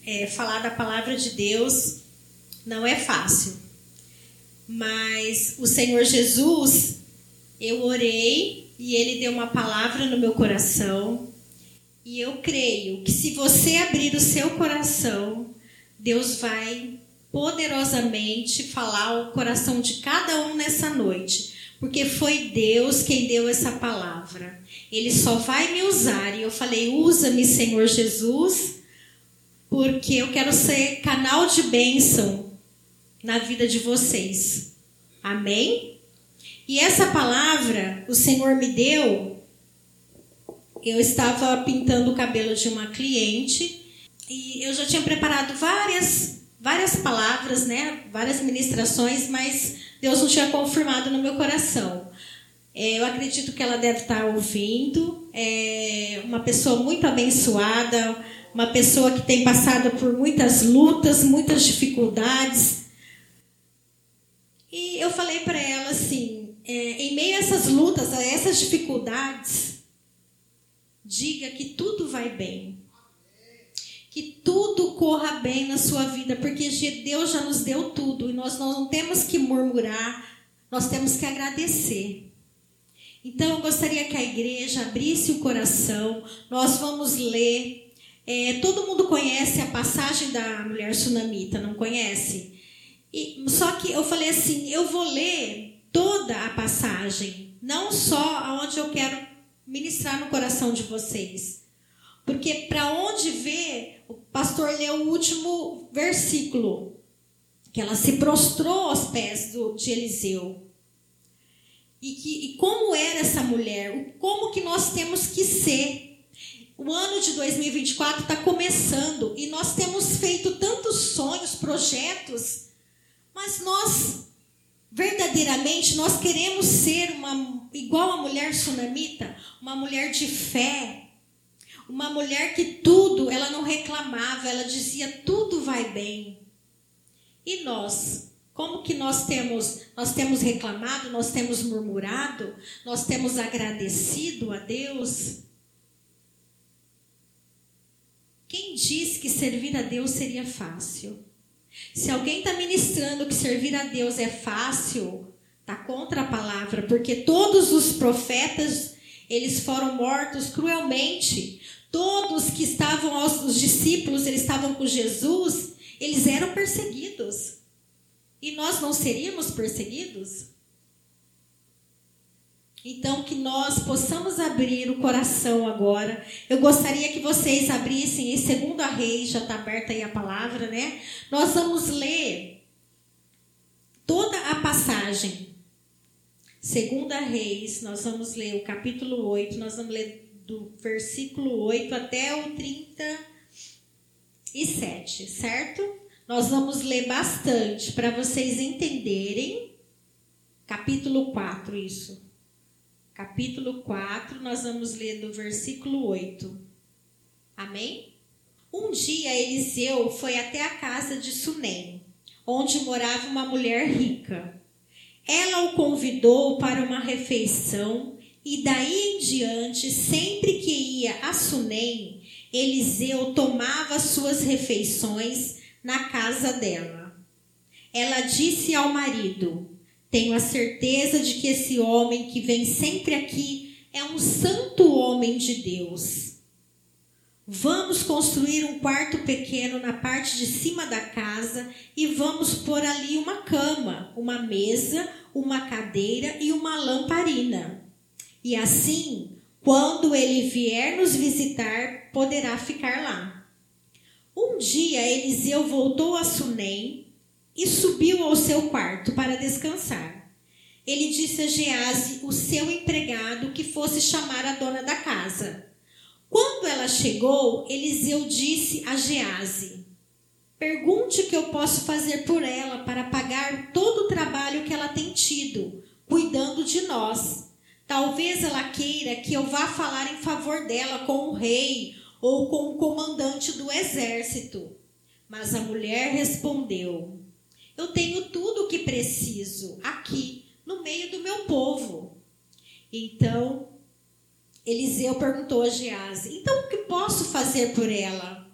falar da palavra de Deus não é fácil. Mas o Senhor Jesus, eu orei e Ele deu uma palavra no meu coração. E eu creio que se você abrir o seu coração, Deus vai poderosamente falar ao coração de cada um nessa noite. Porque foi Deus quem deu essa palavra. Ele só vai me usar. E eu falei, usa-me, Senhor Jesus, porque eu quero ser canal de bênção na vida de vocês. Amém? E essa palavra o Senhor me deu. Eu estava pintando o cabelo de uma cliente e eu já tinha preparado várias palavras, né? Várias ministrações, mas Deus não tinha confirmado no meu coração. Eu acredito que ela deve estar ouvindo. É uma pessoa muito abençoada, uma pessoa que tem passado por muitas lutas, muitas dificuldades. E eu falei para ela assim, em meio a essas lutas, a essas dificuldades, diga que tudo vai bem. Que tudo corra bem na sua vida, porque Deus já nos deu tudo e nós não temos que murmurar, nós temos que agradecer. Então eu gostaria que a igreja abrisse o coração, nós vamos ler. Todo mundo conhece a passagem da mulher sunamita, não conhece? Só que eu falei assim, eu vou ler toda a passagem, não só aonde eu quero ministrar no coração de vocês. Porque para onde ver, o pastor leu o último versículo, que ela se prostrou aos pés de Eliseu. E como era essa mulher, como que nós temos que ser. O ano de 2024 está começando e nós temos feito tantos sonhos, projetos, mas nós, verdadeiramente, nós queremos ser igual a mulher sunamita, uma mulher de fé, uma mulher que tudo, ela não reclamava, ela dizia, tudo vai bem. E nós, como que nós temos reclamado, nós temos murmurado, nós temos agradecido a Deus? Quem disse que servir a Deus seria fácil? Se alguém está ministrando que servir a Deus é fácil, está contra a palavra, porque todos os profetas, eles foram mortos cruelmente. Todos que estavam, os discípulos, eles estavam com Jesus, eles eram perseguidos. E nós não seríamos perseguidos? Então, que nós possamos abrir o coração agora. Eu gostaria que vocês abrissem em 2 Reis, já está aberta aí a palavra, né? Nós vamos ler toda a passagem. 2 Reis, nós vamos ler o capítulo 8, nós vamos ler do versículo 8 até o 37, certo? Nós vamos ler bastante para vocês entenderem. Capítulo 4, isso. Capítulo 4, nós vamos ler do versículo 8. Amém? Um dia Eliseu foi até a casa de Sunem, onde morava uma mulher rica. Ela o convidou para uma refeição e daí em diante, sempre que ia a Sunem, Eliseu tomava suas refeições na casa dela. Ela disse ao marido, tenho a certeza de que esse homem que vem sempre aqui é um santo homem de Deus. Vamos construir um quarto pequeno na parte de cima da casa e vamos pôr ali uma cama, uma mesa, uma cadeira e uma lamparina. E assim, quando ele vier nos visitar, poderá ficar lá. Um dia, Eliseu voltou a Sunem e subiu ao seu quarto para descansar. Ele disse a Geazi, o seu empregado, que fosse chamar a dona da casa. Quando ela chegou, Eliseu disse a Geazi, pergunte o que eu posso fazer por ela para pagar todo o trabalho que ela tem tido, cuidando de nós. Talvez ela queira que eu vá falar em favor dela com o rei ou com o comandante do exército. Mas a mulher respondeu, eu tenho tudo o que preciso aqui, no meio do meu povo. Então, Eliseu perguntou a Geazi, então o que posso fazer por ela?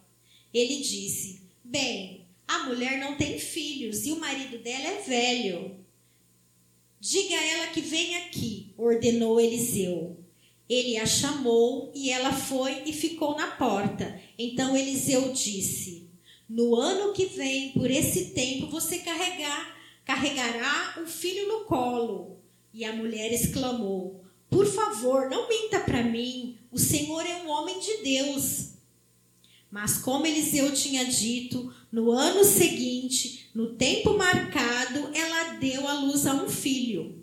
Ele disse: bem, a mulher não tem filhos e o marido dela é velho. Diga a ela que venha aqui, ordenou Eliseu. Ele a chamou e ela foi e ficou na porta. Então Eliseu disse: no ano que vem, por esse tempo, você carregará um filho no colo. E a mulher exclamou: por favor, não minta para mim, o Senhor é um homem de Deus. Mas como Eliseu tinha dito, no ano seguinte, no tempo marcado, ela deu à luz a um filho.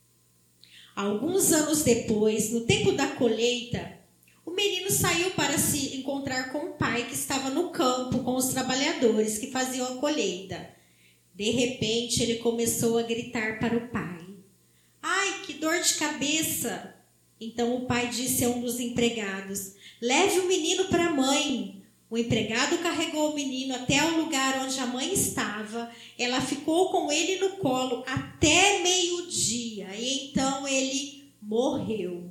Alguns anos depois, no tempo da colheita, o menino saiu para se encontrar com o pai que estava no campo com os trabalhadores que faziam a colheita. De repente, ele começou a gritar para o pai: ai, que dor de cabeça! Então o pai disse a um dos empregados: leve o menino para a mãe. O empregado carregou o menino até o lugar onde a mãe estava. Ela ficou com ele no colo até meio-dia e então ele morreu.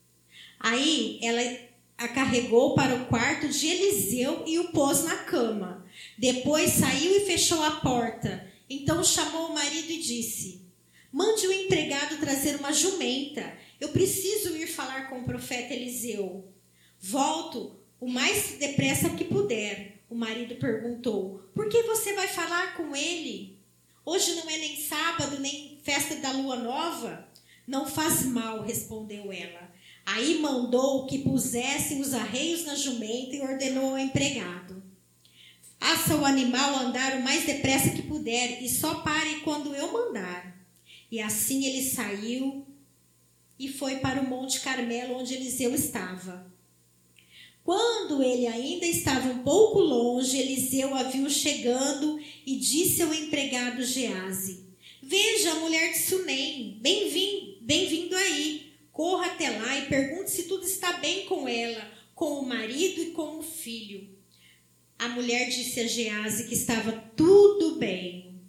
Aí ela a carregou para o quarto de Eliseu e o pôs na cama. Depois saiu e fechou a porta. Então chamou o marido e disse: mande o empregado trazer uma jumenta. Eu preciso ir falar com o profeta Eliseu. Volto o mais depressa que puder. O marido perguntou: por que você vai falar com ele? Hoje não é nem sábado, nem festa da lua nova? Não faz mal, respondeu ela. Aí mandou que pusessem os arreios na jumenta e ordenou ao empregado: faça o animal andar o mais depressa que puder e só pare quando eu mandar. E assim ele saiu e foi para o Monte Carmelo, onde Eliseu estava. Quando ele ainda estava um pouco longe, Eliseu a viu chegando e disse ao empregado Geazi: veja a mulher de Sunem, bem-vindo aí. Corra até lá e pergunte se tudo está bem com ela, com o marido e com o filho. A mulher disse a Geazi que estava tudo bem.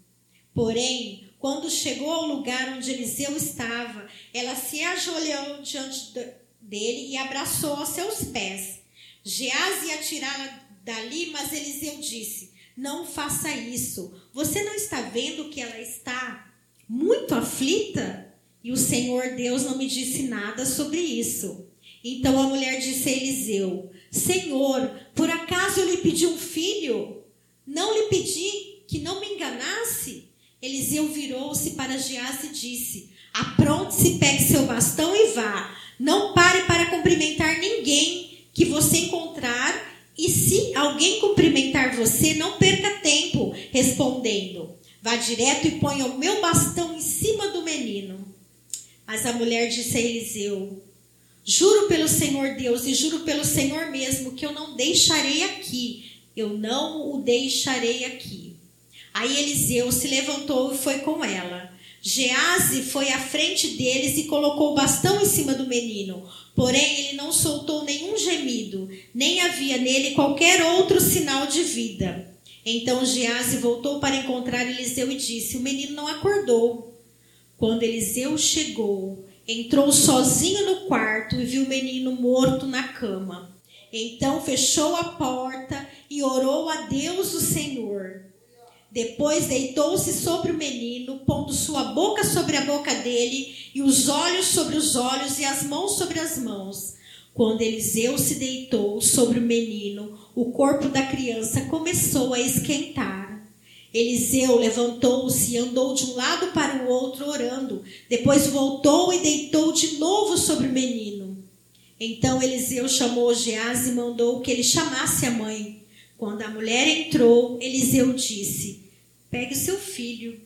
Porém, quando chegou ao lugar onde Eliseu estava, ela se ajoelhou diante dele e abraçou aos seus pés. Geazi ia tirá-la dali, mas Eliseu disse: não faça isso. Você não está vendo que ela está muito aflita? E o Senhor Deus não me disse nada sobre isso. Então a mulher disse a Eliseu: Senhor, por acaso eu lhe pedi um filho? Não lhe pedi que não me enganasse? Eliseu virou-se para Geazi e disse: apronte-se, pegue seu bastão e vá. Não pare para cumprimentar ninguém que você encontrar, e se alguém cumprimentar você, não perca tempo respondendo. Vá direto e ponha o meu bastão em cima do menino. Mas a mulher disse a Eliseu: juro pelo Senhor Deus e juro pelo Senhor mesmo que eu não deixarei aqui. Eu não o deixarei aqui. Aí Eliseu se levantou e foi com ela. Geazi foi à frente deles e colocou o bastão em cima do menino. Porém, ele não soltou nenhum gemido, nem havia nele qualquer outro sinal de vida. Então Geazi voltou para encontrar Eliseu e disse: o menino não acordou. Quando Eliseu chegou, entrou sozinho no quarto e viu o menino morto na cama. Então fechou a porta e orou a Deus o Senhor. Depois deitou-se sobre o menino, pondo sua boca sobre a boca dele, e os olhos sobre os olhos, e as mãos sobre as mãos. Quando Eliseu se deitou sobre o menino, o corpo da criança começou a esquentar. Eliseu levantou-se e andou de um lado para o outro orando. Depois voltou e deitou de novo sobre o menino. Então Eliseu chamou Geazi e mandou que ele chamasse a mãe. Quando a mulher entrou, Eliseu disse: pegue seu filho.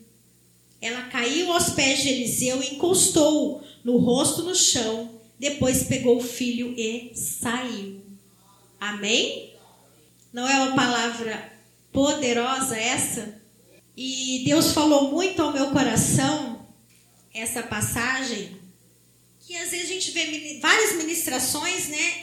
Ela caiu aos pés de Eliseu e encostou no rosto no chão. Depois pegou o filho e saiu. Amém? Não é uma palavra poderosa essa? E Deus falou muito ao meu coração essa passagem, que às vezes a gente vê várias ministrações, né?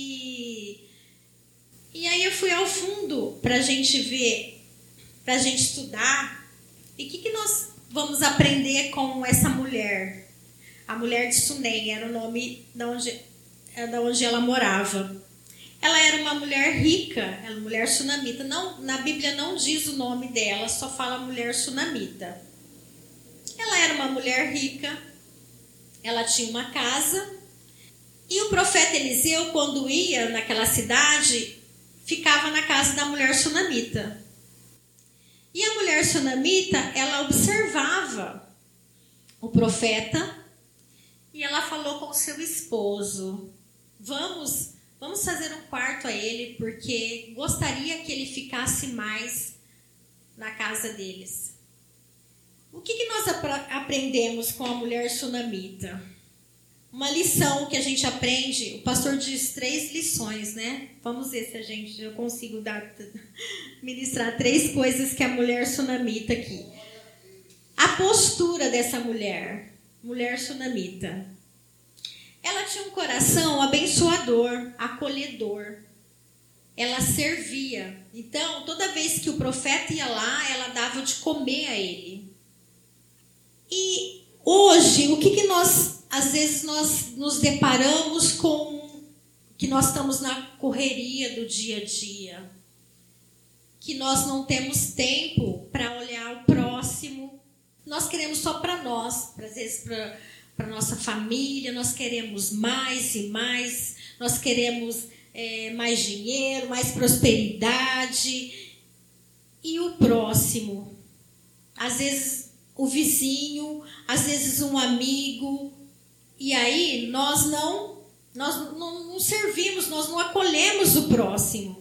E aí eu fui ao fundo para a gente ver, para a gente estudar. E o que nós vamos aprender com essa mulher? A mulher de Sunem era o nome de onde ela morava. ela era uma mulher rica, ela era uma mulher sunamita. Não, na Bíblia não diz o nome dela, só fala mulher sunamita. Ela era uma mulher rica, ela tinha uma casa, e o profeta Eliseu, quando ia naquela cidade, ficava na casa da mulher sunamita. E a mulher sunamita, ela observava o profeta e ela falou com o seu esposo: vamos fazer um quarto a ele, porque gostaria que ele ficasse mais na casa deles. O que nós aprendemos com a mulher sunamita? Uma lição que a gente aprende, o pastor diz 3 lições, né? Vamos ver se eu consigo ministrar 3 coisas que a mulher sunamita aqui. A postura dessa mulher sunamita. Ela tinha um coração abençoador, acolhedor. Ela servia. Então, toda vez que o profeta ia lá, ela dava de comer a ele. E hoje, o que nós, às vezes, nós nos deparamos com, que nós estamos na correria do dia a dia, que nós não temos tempo para olhar o próximo, nós queremos só para nós, às vezes para nossa família, nós queremos mais e mais, nós queremos mais dinheiro, mais prosperidade, e o próximo, às vezes o vizinho, às vezes um amigo, e aí nós não servimos, nós não acolhemos o próximo.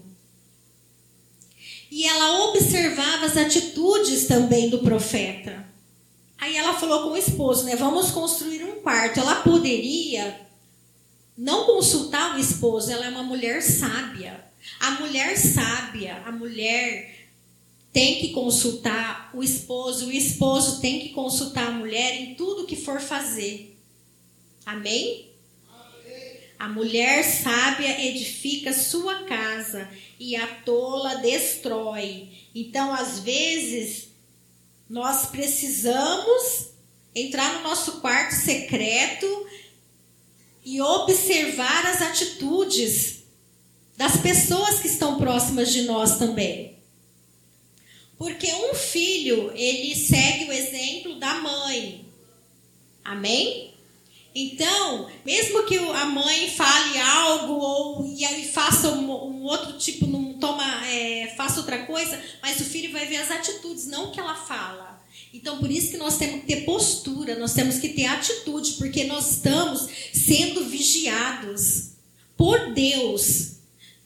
E ela observava as atitudes também do profeta. Aí ela falou com o esposo, né? Vamos construir um quarto. Ela poderia não consultar o esposo, ela é uma mulher sábia. A mulher tem que consultar o esposo tem que consultar a mulher em tudo que for fazer. Amém? A mulher sábia edifica sua casa e a tola destrói. Então, às vezes, nós precisamos entrar no nosso quarto secreto e observar as atitudes das pessoas que estão próximas de nós também. Porque um filho, ele segue o exemplo da mãe. Amém? Então, mesmo que a mãe fale algo e aí faça um outro tipo, faça outra coisa, mas o filho vai ver as atitudes, não o que ela fala. Então, por isso que nós temos que ter postura, nós temos que ter atitude, porque nós estamos sendo vigiados por Deus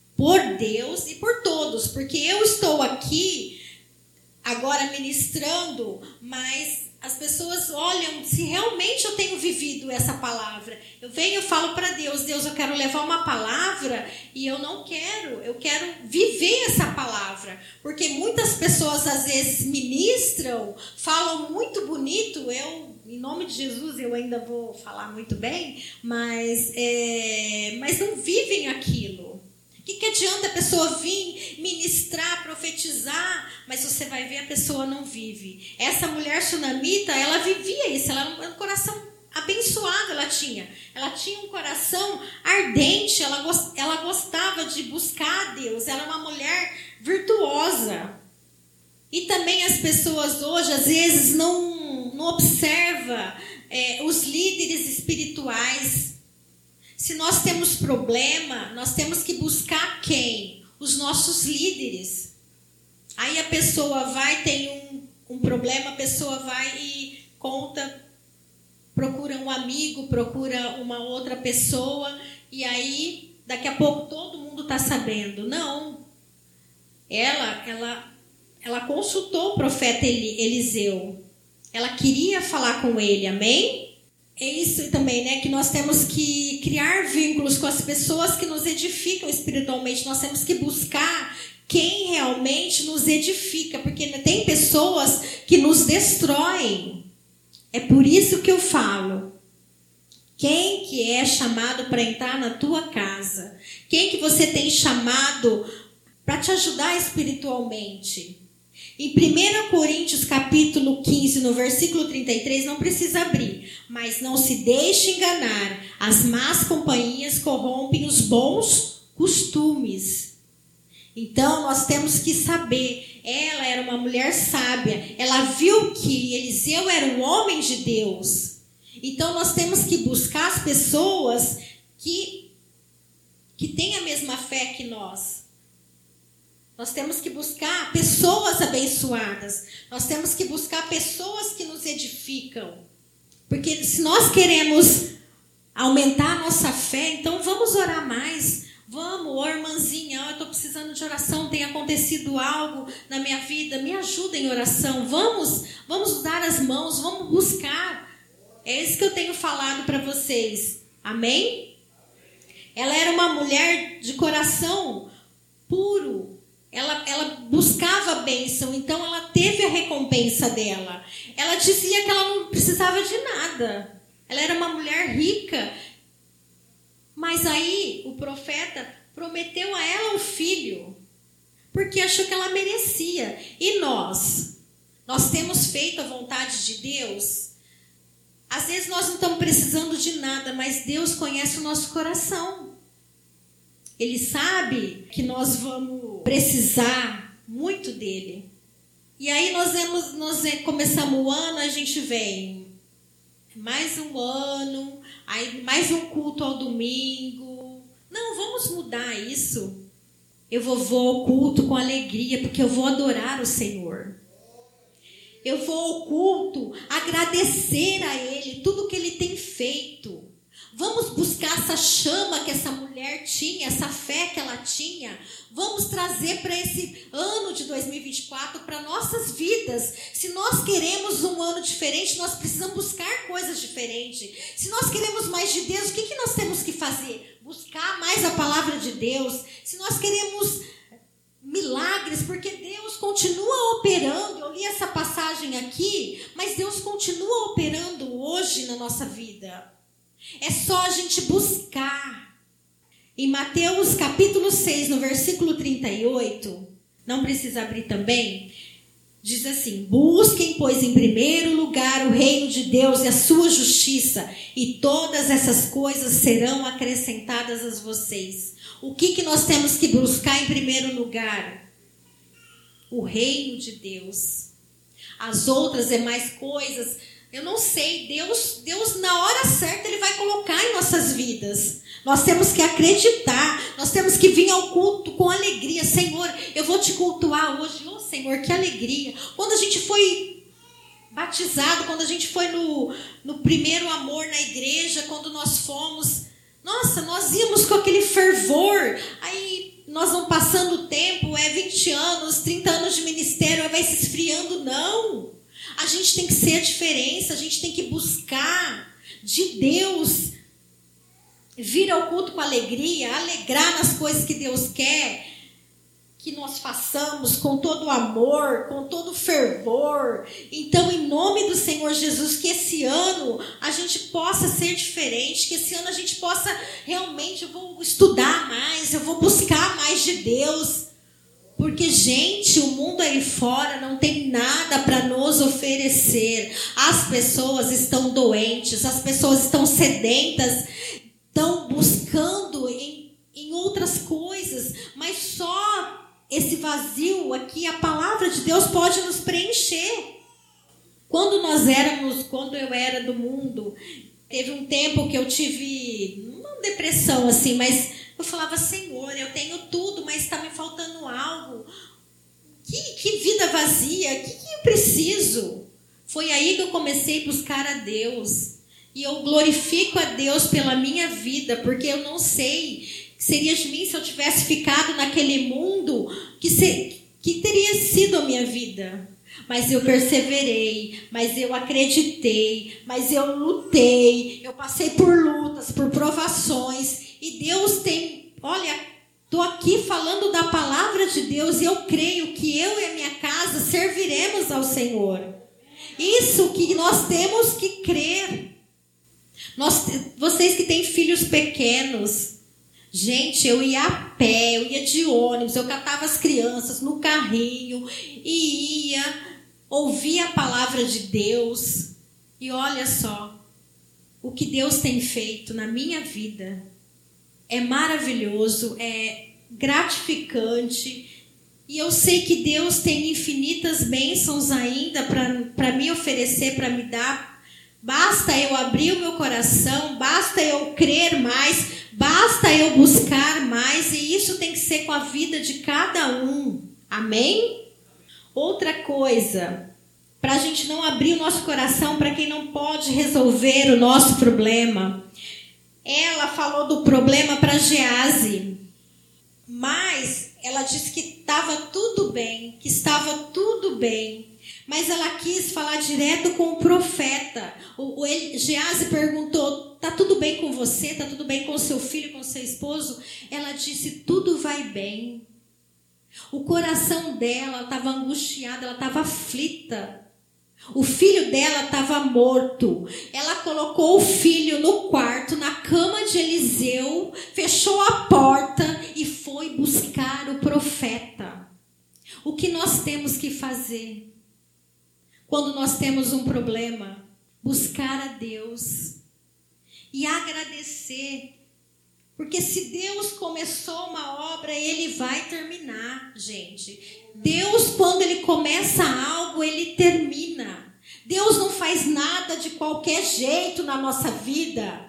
e por todos, porque eu estou aqui agora ministrando, mas as pessoas olham se realmente eu tenho vivido essa palavra. Eu falo para Deus, eu quero levar uma palavra e eu quero viver essa palavra. Porque muitas pessoas às vezes ministram, falam muito bonito, em nome de Jesus eu ainda vou falar muito bem, mas não vivem aquilo. O que adianta a pessoa vir ministrar, profetizar, mas você vai ver a pessoa não vive. Essa mulher sunamita, ela vivia isso, ela era um coração abençoado, ela tinha um coração ardente, ela gostava de buscar a Deus, ela era uma mulher virtuosa. E também as pessoas hoje, às vezes, não observam os líderes espirituais. Se nós temos problema, nós temos que buscar quem? Os nossos líderes. Aí a pessoa tem um problema, a pessoa vai e conta, procura um amigo, procura uma outra pessoa, e aí daqui a pouco todo mundo está sabendo. Não. Ela consultou o profeta Eliseu. Ela queria falar com ele, amém? É isso também, né? Que nós temos que criar vínculos com as pessoas que nos edificam espiritualmente. Nós temos que buscar quem realmente nos edifica, porque tem pessoas que nos destroem. É por isso que eu falo. Quem que é chamado para entrar na tua casa? Quem que você tem chamado para te ajudar espiritualmente? Em 1 Coríntios capítulo 15, no versículo 33, não precisa abrir. Mas não se deixe enganar, as más companhias corrompem os bons costumes. Então, nós temos que saber, ela era uma mulher sábia, ela viu que Eliseu era um homem de Deus. Então, nós temos que buscar as pessoas que têm a mesma fé que nós. Nós temos que buscar pessoas abençoadas. Nós temos que buscar pessoas que nos edificam. Porque se nós queremos aumentar a nossa fé, então vamos orar mais. Vamos, irmãzinha, eu estou precisando de oração, tem acontecido algo na minha vida, me ajuda em oração. Vamos dar as mãos, vamos buscar. É isso que eu tenho falado para vocês. Amém? Ela era uma mulher de coração puro. Ela buscava a bênção, então ela teve a recompensa dela. Ela dizia que ela não precisava de nada. Ela era uma mulher rica. Mas aí o profeta prometeu a ela um filho, porque achou que ela merecia. E nós temos feito a vontade de Deus? Às vezes nós não estamos precisando de nada, mas Deus conhece o nosso coração. Ele sabe que nós vamos precisar muito dele. E aí nós começamos o ano, a gente vem mais um ano, aí mais um culto ao domingo. Não, vamos mudar isso. Eu vou ao culto com alegria, porque eu vou adorar o Senhor. Eu vou ao culto agradecer a Ele tudo que Ele tem feito. Vamos buscar essa chama que essa mulher tinha, essa fé que ela tinha. Vamos trazer para esse ano de 2024, para nossas vidas. Se nós queremos um ano diferente, nós precisamos buscar coisas diferentes. Se nós queremos mais de Deus, o que nós temos que fazer? Buscar mais a palavra de Deus. Se nós queremos milagres, porque Deus continua operando. Eu li essa passagem aqui, mas Deus continua operando hoje na nossa vida. É só a gente buscar. Em Mateus capítulo 6, no versículo 38, não precisa abrir também, diz assim: busquem, pois, em primeiro lugar o reino de Deus e a sua justiça, e todas essas coisas serão acrescentadas a vocês. O que nós temos que buscar em primeiro lugar? O reino de Deus. As outras demais coisas, eu não sei, Deus na hora certa Ele vai colocar em nossas vidas. Nós temos que acreditar, nós temos que vir ao culto com alegria. Senhor, eu vou te cultuar hoje. Oh, Senhor, que alegria. Quando a gente foi batizado, quando a gente foi no primeiro amor na igreja, quando nós fomos, nossa, nós íamos com aquele fervor. Aí nós vamos passando o tempo, 20 anos, 30 anos de ministério, vai se esfriando. Não. A gente tem que ser a diferença, a gente tem que buscar de Deus, vir ao culto com alegria, alegrar nas coisas que Deus quer que nós façamos com todo o amor, com todo o fervor. Então, em nome do Senhor Jesus, que esse ano a gente possa ser diferente, que esse ano a gente possa realmente, eu vou estudar mais, eu vou buscar mais de Deus. Porque, gente, o mundo aí fora não tem nada para nos oferecer. As pessoas estão doentes, as pessoas estão sedentas, estão buscando em outras coisas. Mas só esse vazio aqui, a palavra de Deus pode nos preencher. Quando eu era do mundo, teve um tempo que eu tive uma depressão assim, mas eu falava: Senhor, eu tenho tudo, mas está me faltando algo. Que vida vazia, o que eu preciso? Foi aí que eu comecei a buscar a Deus. E eu glorifico a Deus pela minha vida, porque eu não sei que seria de mim se eu tivesse ficado naquele mundo, que teria sido a minha vida. Mas eu perseverei, mas eu acreditei, mas eu lutei, eu passei por lutas, por provações. E Deus tem, olha, estou aqui falando da palavra de Deus e eu creio que eu e a minha casa serviremos ao Senhor. Isso que nós temos que crer. Vocês que têm filhos pequenos, gente, eu ia a pé, eu ia de ônibus, eu catava as crianças no carrinho e ia ouvir a palavra de Deus. E olha só o que Deus tem feito na minha vida. é maravilhoso, é gratificante. E eu sei que Deus tem infinitas bênçãos ainda para me oferecer, para me dar. Basta eu abrir o meu coração, basta eu crer mais, basta eu buscar mais. E isso tem que ser com a vida de cada um. Amém? Outra coisa, para a gente não abrir o nosso coração para quem não pode resolver o nosso problema. Ela falou do problema para Gease, mas ela disse que estava tudo bem, que estava tudo bem. Mas ela quis falar direto com o profeta. Gease perguntou, tá tudo bem com você? Tá tudo bem com o seu filho, com o seu esposo? Ela disse, tudo vai bem. O coração dela estava angustiado, ela estava aflita. O filho dela estava morto. Ela colocou o filho no quarto, na cama de Eliseu, fechou a porta e foi buscar o profeta. O que nós temos que fazer quando nós temos um problema? Buscar a Deus e agradecer. Porque se Deus começou uma obra, Ele vai terminar, gente. Deus, quando Ele começa algo, Ele termina. Deus não faz nada de qualquer jeito na nossa vida.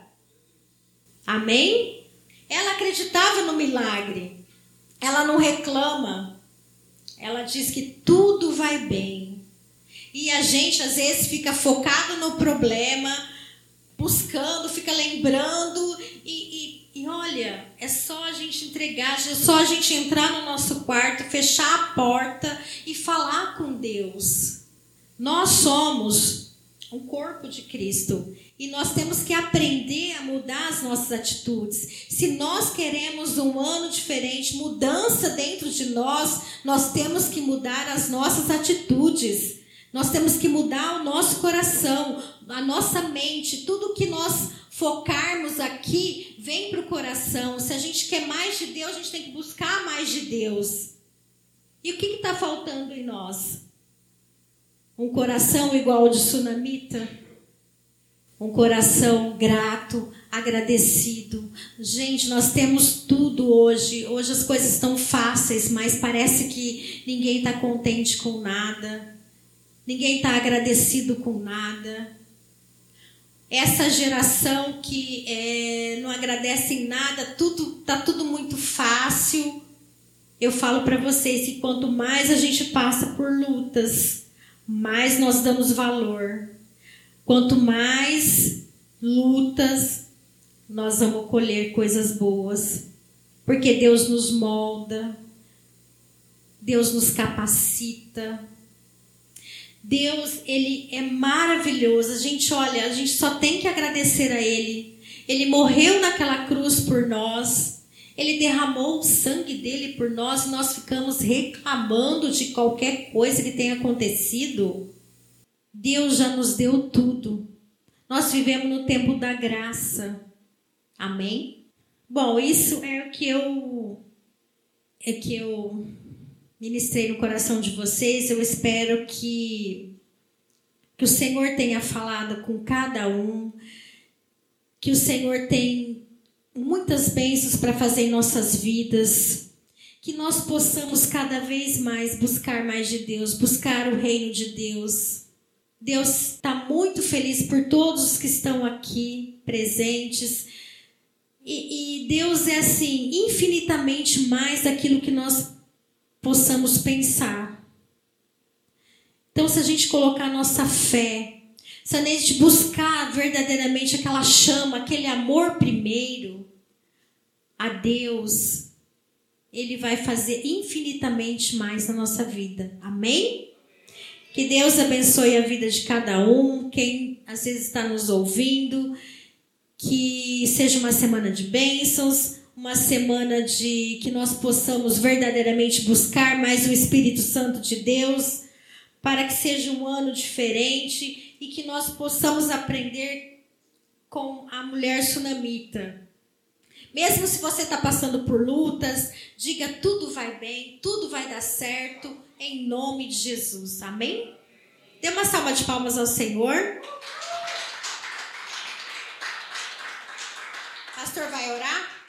Amém? Ela acreditava no milagre. Ela não reclama. Ela diz que tudo vai bem. E a gente, às vezes, fica focado no problema, buscando, fica lembrando e olha, é só a gente entregar, é só a gente entrar no nosso quarto, fechar a porta e falar com Deus. Nós somos um corpo de Cristo e nós temos que aprender a mudar as nossas atitudes. Se nós queremos um ano diferente, mudança dentro de nós, nós temos que mudar as nossas atitudes. Nós temos que mudar o nosso coração, a nossa mente, tudo que nós focarmos aqui vem para o coração. Se a gente quer mais de Deus, a gente tem que buscar mais de Deus. E o que está faltando em nós? Um coração igual ao de Sunamita? Um coração grato, agradecido. Gente, nós temos tudo hoje. Hoje as coisas estão fáceis, mas parece que ninguém está contente com nada. Ninguém está agradecido com nada. Essa geração que não agradece em nada, está tudo muito fácil. Eu falo para vocês que quanto mais a gente passa por lutas, mais nós damos valor. Quanto mais lutas, nós vamos colher coisas boas. Porque Deus nos molda, Deus nos capacita. Deus, Ele é maravilhoso. A gente só tem que agradecer a Ele. Ele morreu naquela cruz por nós. Ele derramou o sangue dele por nós e nós ficamos reclamando de qualquer coisa que tenha acontecido. Deus já nos deu tudo. Nós vivemos no tempo da graça. Amém? Bom, isso é o que eu ministrei no coração de vocês. Eu espero que o Senhor tenha falado com cada um, que o Senhor tem muitas bênçãos para fazer em nossas vidas, que nós possamos cada vez mais buscar mais de Deus, buscar o reino de Deus. Deus está muito feliz por todos os que estão aqui presentes, e Deus é assim, infinitamente mais daquilo que nós possamos pensar. Então, se a gente colocar a nossa fé, se a gente buscar verdadeiramente aquela chama, aquele amor primeiro a Deus, Ele vai fazer infinitamente mais na nossa vida. Amém? Que Deus abençoe a vida de cada um, quem às vezes está nos ouvindo, que seja uma semana de bênçãos, uma semana de que nós possamos verdadeiramente buscar mais o Espírito Santo de Deus, para que seja um ano diferente e que nós possamos aprender com a mulher sunamita. Mesmo se você está passando por lutas, diga tudo vai bem, tudo vai dar certo, em nome de Jesus. Amém? Dê uma salva de palmas ao Senhor. Pastor vai orar?